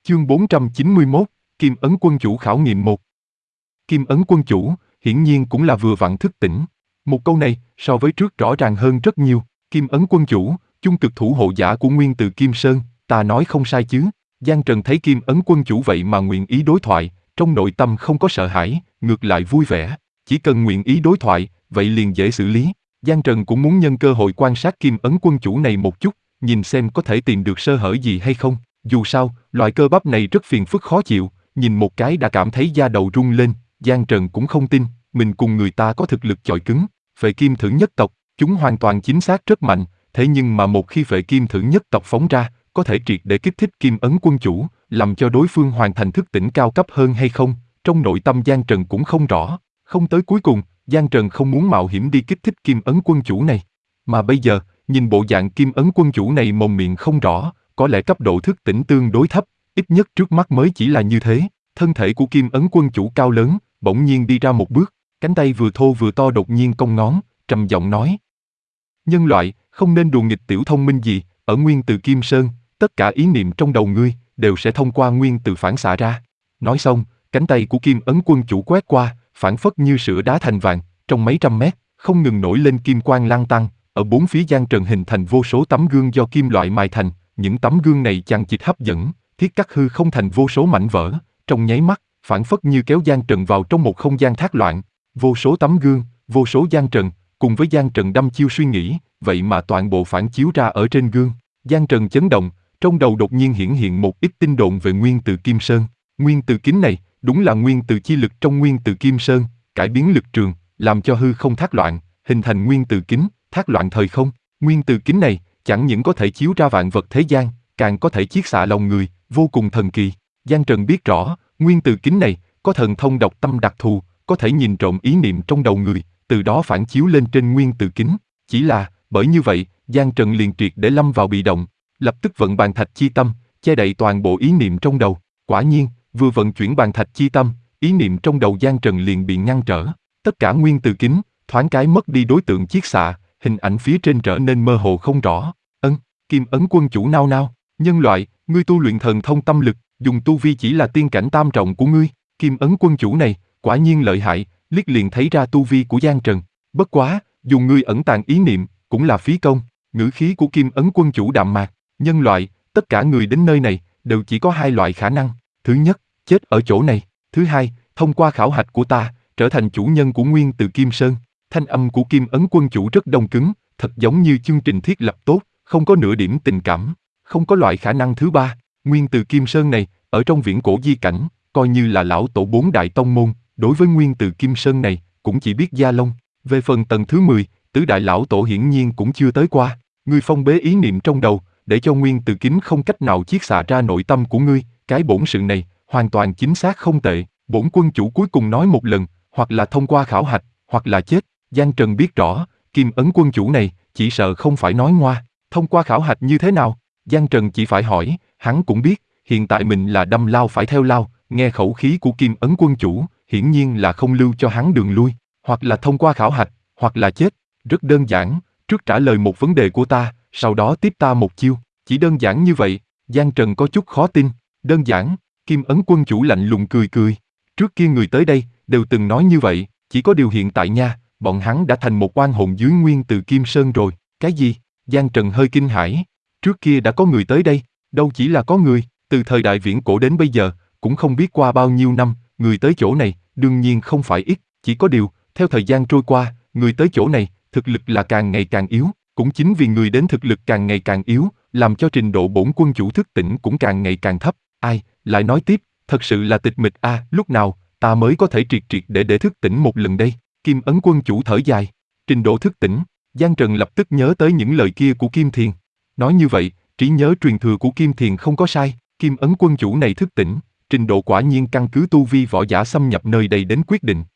Chương 491, Kim Ấn Quân Chủ khảo nghiệm 1. Kim Ấn Quân Chủ, hiển nhiên cũng là vừa vặn thức tỉnh. Một câu này, so với trước rõ ràng hơn rất nhiều. Kim Ấn Quân Chủ, chung cực thủ hộ giả của Nguyên Từ Kim Sơn, ta nói không sai chứ. Giang Trần thấy Kim Ấn Quân Chủ vậy mà nguyện ý đối thoại, trong nội tâm không có sợ hãi, ngược lại vui vẻ. Chỉ cần nguyện ý đối thoại, vậy liền dễ xử lý. Giang Trần cũng muốn nhân cơ hội quan sát Kim Ấn Quân Chủ này một chút, nhìn xem có thể tìm được sơ hở gì hay không. Dù sao, loại cơ bắp này rất phiền phức khó chịu, nhìn một cái đã cảm thấy da đầu rung lên. Giang Trần cũng không tin, mình cùng người ta có thực lực chọi cứng. Phệ Kim Thử Nhất Tộc, chúng hoàn toàn chính xác rất mạnh, thế nhưng mà một khi Phệ Kim Thử Nhất Tộc phóng ra, có thể triệt để kích thích Kim Ấn Quân Chủ, làm cho đối phương hoàn thành thức tỉnh cao cấp hơn hay không, trong nội tâm Giang Trần cũng không rõ. Không tới cuối cùng, Giang Trần không muốn mạo hiểm đi kích thích Kim Ấn Quân Chủ này. Mà bây giờ, nhìn bộ dạng Kim Ấn Quân Chủ này mồm miệng không rõ, có lẽ cấp độ thức tỉnh tương đối thấp, ít nhất trước mắt mới chỉ là như thế. Thân thể của Kim Ấn Quân Chủ cao lớn, bỗng nhiên đi ra một bước, cánh tay vừa thô vừa to đột nhiên cong ngón, trầm giọng nói: nhân loại, không nên đùa nghịch tiểu thông minh gì, ở Nguyên Từ Kim Sơn, tất cả ý niệm trong đầu ngươi, đều sẽ thông qua Nguyên Từ phản xạ ra. Nói xong, cánh tay của Kim Ấn Quân Chủ quét qua, phản phất như sữa đá thành vàng, trong mấy trăm mét, không ngừng nổi lên kim quang lăng tăng, ở bốn phía Giang Trần hình thành vô số tấm gương do kim loại mài thành, những tấm gương này chằng chịt hấp dẫn, thiết cắt hư không thành vô số mảnh vỡ, trong nháy mắt, phản phất như kéo Giang Trần vào trong một không gian thác loạn, vô số tấm gương, vô số Giang Trần, cùng với Giang Trần đăm chiêu suy nghĩ, vậy mà toàn bộ phản chiếu ra ở trên gương. Giang Trần chấn động, trong đầu đột nhiên hiển hiện một ít tin đồn về Nguyên Từ Kim Sơn. Nguyên Từ kính này, đúng là Nguyên Từ chi lực trong Nguyên Từ Kim Sơn, cải biến lực trường, làm cho hư không thác loạn, hình thành Nguyên Từ kính, thác loạn thời không. Nguyên Từ kính này, chẳng những có thể chiếu ra vạn vật thế gian, càng có thể chiết xạ lòng người, vô cùng thần kỳ. Giang Trần biết rõ, Nguyên Từ kính này, có thần thông đọc tâm đặc thù, có thể nhìn trộm ý niệm trong đầu người, từ đó phản chiếu lên trên Nguyên Từ kính. Chỉ là, bởi như vậy, Giang Trần liền triệt để lâm vào bị động, lập tức vận bàn thạch chi tâm, che đậy toàn bộ ý niệm trong đầu. Quả nhiên, vừa vận chuyển bàn thạch chi tâm, ý niệm trong đầu Giang Trần liền bị ngăn trở. Tất cả Nguyên Từ kính, thoáng cái mất đi đối tượng chiết xạ, hình ảnh phía trên trở nên mơ hồ không rõ. Kim Ấn Quân Chủ nao nao, nhân loại, ngươi tu luyện thần thông tâm lực, dùng tu vi chỉ là tiên cảnh tam trọng của ngươi. Kim Ấn Quân Chủ này, quả nhiên lợi hại, liếc liền thấy ra tu vi của Giang Trần. Bất quá, dùng ngươi ẩn tàng ý niệm, cũng là phí công. Ngữ khí của Kim Ấn Quân Chủ đạm mạc, nhân loại, tất cả người đến nơi này, đều chỉ có hai loại khả năng. Thứ nhất, chết ở chỗ này. Thứ hai, thông qua khảo hạch của ta, trở thành chủ nhân của Nguyên Từ Kim Sơn. Thanh âm của Kim Ấn Quân Chủ rất đông cứng, thật giống như chương trình thiết lập tốt, không có nửa điểm tình cảm. Không có loại khả năng thứ ba. Nguyên Từ Kim Sơn này, ở trong viễn cổ di cảnh, coi như là lão tổ 4 đại tông môn, đối với Nguyên Từ Kim Sơn này, cũng chỉ biết gia lông. Về phần tầng thứ 10, tứ đại lão tổ hiển nhiên cũng chưa tới qua. Ngươi phong bế ý niệm trong đầu, để cho Nguyên Từ kính không cách nào chiết xạ ra nội tâm của ngươi, cái bổn sự này, hoàn toàn chính xác không tệ. Bổn Quân Chủ cuối cùng nói một lần, hoặc là thông qua khảo hạch, hoặc là chết. Giang Trần biết rõ, Kim Ấn Quân Chủ này, chỉ sợ không phải nói ngoa. Thông qua khảo hạch như thế nào? Giang Trần chỉ phải hỏi, hắn cũng biết, hiện tại mình là đâm lao phải theo lao, nghe khẩu khí của Kim Ấn Quân Chủ, hiển nhiên là không lưu cho hắn đường lui, hoặc là thông qua khảo hạch, hoặc là chết. Rất đơn giản, trước trả lời một vấn đề của ta, sau đó tiếp ta một chiêu, chỉ đơn giản như vậy. Giang Trần có chút khó tin. Đơn giản? Kim Ấn Quân Chủ lạnh lùng cười cười. Trước kia người tới đây, đều từng nói như vậy, chỉ có điều hiện tại nha, bọn hắn đã thành một oan hồn dưới Nguyên Từ Kim Sơn rồi. Cái gì? Giang Trần hơi kinh hãi. Trước kia đã có người tới đây, đâu chỉ là có người, từ thời đại viễn cổ đến bây giờ, cũng không biết qua bao nhiêu năm, người tới chỗ này, đương nhiên không phải ít, chỉ có điều, theo thời gian trôi qua, người tới chỗ này, thực lực là càng ngày càng yếu, cũng chính vì người đến thực lực càng ngày càng yếu, làm cho trình độ bổn Quân Chủ thức tỉnh cũng càng ngày càng thấp. Ai, lại nói tiếp, thật sự là tịch mịch a, lúc nào, ta mới có thể triệt để thức tỉnh một lần đây. Kim Ấn Quân Chủ thở dài, trình độ thức tỉnh. Giang Trần lập tức nhớ tới những lời kia của Kim Thiền. Nói như vậy, trí nhớ truyền thừa của Kim Thiền không có sai, Kim Ấn Quân Chủ này thức tỉnh, trình độ quả nhiên căn cứ tu vi võ giả xâm nhập nơi đây đến quyết định.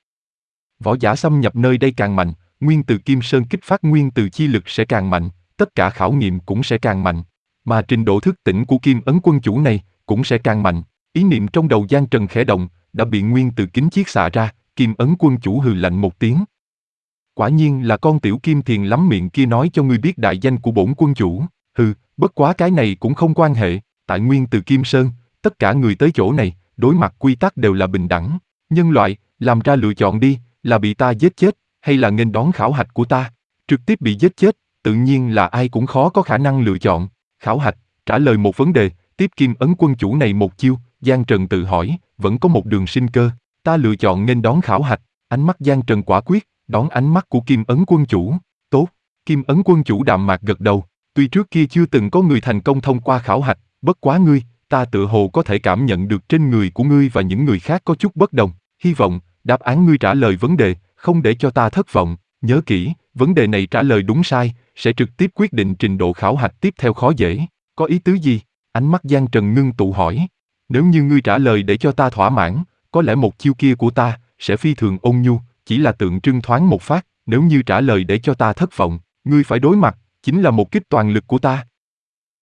Võ giả xâm nhập nơi đây càng mạnh, Nguyên Từ Kim Sơn kích phát Nguyên Từ chi lực sẽ càng mạnh, tất cả khảo nghiệm cũng sẽ càng mạnh, mà trình độ thức tỉnh của Kim Ấn Quân Chủ này cũng sẽ càng mạnh. Ý niệm trong đầu Giang Trần khẽ động, đã bị Nguyên Từ kính chiết xạ ra. Kim Ấn Quân Chủ hừ lạnh một tiếng. Quả nhiên là con tiểu Kim Thiền lắm miệng kia nói cho ngươi biết đại danh của bổn Quân Chủ. Hừ, bất quá cái này cũng không quan hệ, tại Nguyên Từ Kim Sơn, Tất cả người tới chỗ này, đối mặt quy tắc đều là bình đẳng. Nhân loại, làm ra lựa chọn đi, là bị ta giết chết, hay là nghênh đón khảo hạch của ta. Trực tiếp bị giết chết, tự nhiên là ai cũng khó có khả năng lựa chọn. Khảo hạch, trả lời một vấn đề, tiếp Kim Ấn Quân Chủ này một chiêu, Giang Trần tự hỏi, vẫn có một đường sinh cơ. Ta lựa chọn nghênh đón khảo hạch. Ánh mắt Giang Trần quả quyết, đón ánh mắt của Kim Ấn Quân Chủ. Tốt, Kim Ấn Quân Chủ đạm mạc gật đầu. Tuy trước kia chưa từng có người thành công thông qua khảo hạch, bất quá ngươi, ta tựa hồ có thể cảm nhận được trên người của ngươi và những người khác có chút bất đồng. Hy vọng, đáp án ngươi trả lời vấn đề, không để cho ta thất vọng. Nhớ kỹ, vấn đề này trả lời đúng sai, sẽ trực tiếp quyết định trình độ khảo hạch tiếp theo khó dễ. Có ý tứ gì? Ánh mắt Giang Trần ngưng tụ hỏi. Nếu như ngươi trả lời để cho ta thỏa mãn, có lẽ một chiêu kia của ta sẽ phi thường ôn nhu, chỉ là tượng trưng thoáng một phát. Nếu như trả lời để cho ta thất vọng, ngươi phải đối mặt, chính là một kích toàn lực của ta.